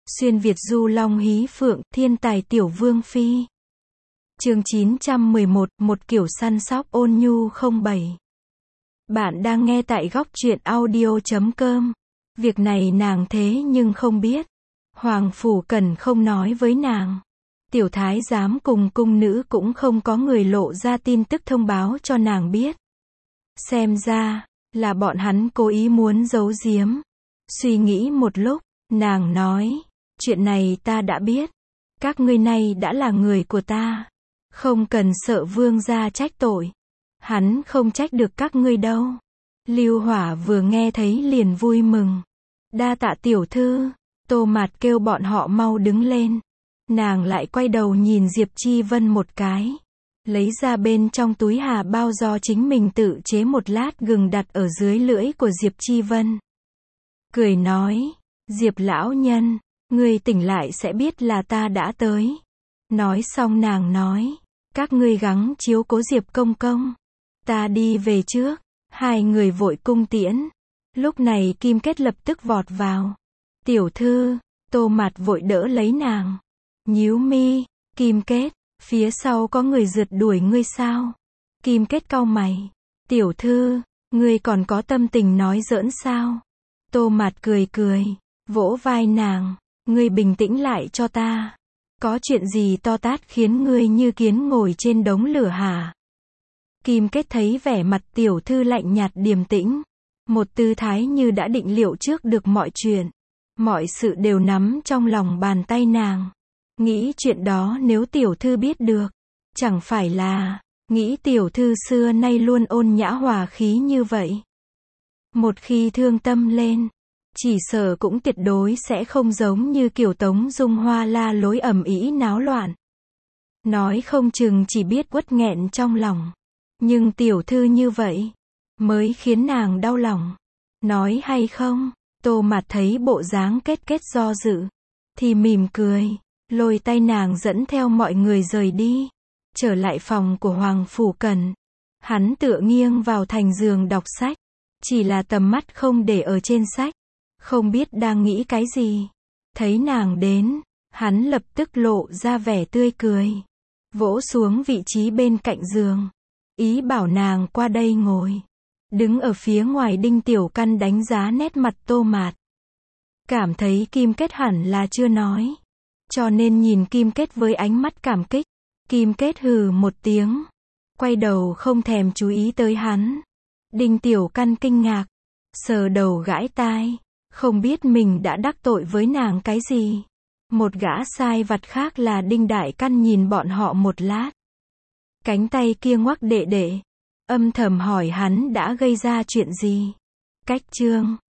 Xuyên Việt du long hí phượng, thiên tài tiểu vương phi. Chương 911, một kiểu săn sóc ôn nhu 07. Bạn đang nghe tại góc truyện audio.com. Việc này nàng thế nhưng không biết. Hoàng Phủ Cần không nói với nàng. Tiểu thái giám cùng cung nữ cũng không có người lộ ra tin tức thông báo cho nàng biết. Xem ra, là bọn hắn cố ý muốn giấu giếm. Suy nghĩ một lúc, nàng nói, chuyện này ta đã biết. Các ngươi nay đã là người của ta. Không cần sợ vương gia trách tội. Hắn không trách được các ngươi đâu. Lưu Hỏa vừa nghe thấy liền vui mừng. Đa tạ tiểu thư. Tô Mạt kêu bọn họ mau đứng lên. Nàng lại quay đầu nhìn Diệp Chi Vân một cái. Lấy ra bên trong túi hà bao do chính mình tự chế một lát gừng đặt ở dưới lưỡi của Diệp Chi Vân. Cười nói, Diệp lão nhân, ngươi tỉnh lại sẽ biết là ta đã tới. Nói xong nàng nói, các ngươi gắng chiếu cố Diệp công công. Ta đi về trước. Hai người vội cung tiễn. Lúc này Kim Kết lập tức vọt vào. Tiểu thư, Tô Mạt vội đỡ lấy nàng. Nhíu mi, Kim Kết, phía sau có người rượt đuổi ngươi sao? Kim Kết cau mày. Tiểu thư, ngươi còn có tâm tình nói giỡn sao? Tô Mạt cười cười, vỗ vai nàng. Ngươi bình tĩnh lại cho ta. Có chuyện gì to tát khiến ngươi như kiến ngồi trên đống lửa hả? Kim Kết thấy vẻ mặt tiểu thư lạnh nhạt điềm tĩnh. Một tư thái như đã định liệu trước được mọi chuyện. Mọi sự đều nắm trong lòng bàn tay nàng. Nghĩ chuyện đó nếu tiểu thư biết được. Chẳng phải là, nghĩ tiểu thư xưa nay luôn ôn nhã hòa khí như vậy. Một khi thương tâm lên, chỉ sợ cũng tuyệt đối sẽ không giống như kiểu Tống Dung Hoa la lối ầm ĩ náo loạn. Nói không chừng chỉ biết uất nghẹn trong lòng. Nhưng tiểu thư như vậy, mới khiến nàng đau lòng. Nói hay không? Tô Mạt thấy bộ dáng Kết do dự, thì mỉm cười, lôi tay nàng dẫn theo mọi người rời đi. Trở lại phòng của Hoàng Phủ Cần. Hắn tựa nghiêng vào thành giường đọc sách. Chỉ là tầm mắt không để ở trên sách. Không biết đang nghĩ cái gì. Thấy nàng đến, hắn lập tức lộ ra vẻ tươi cười. Vỗ xuống vị trí bên cạnh giường. Ý bảo nàng qua đây ngồi. Đứng ở phía ngoài Đinh Tiểu Căn đánh giá nét mặt Tô Mạt. Cảm thấy Kim Kết hẳn là chưa nói. Cho nên nhìn Kim Kết với ánh mắt cảm kích. Kim Kết hừ một tiếng. Quay đầu không thèm chú ý tới hắn. Đinh Tiểu Căn kinh ngạc. Sờ đầu gãi tai. Không biết mình đã đắc tội với nàng cái gì. Một gã sai vặt khác là Đinh Đại Căn nhìn bọn họ một lát. Cánh tay kia ngoắc đệ đệ. Âm thầm hỏi hắn đã gây ra chuyện gì. Cách chương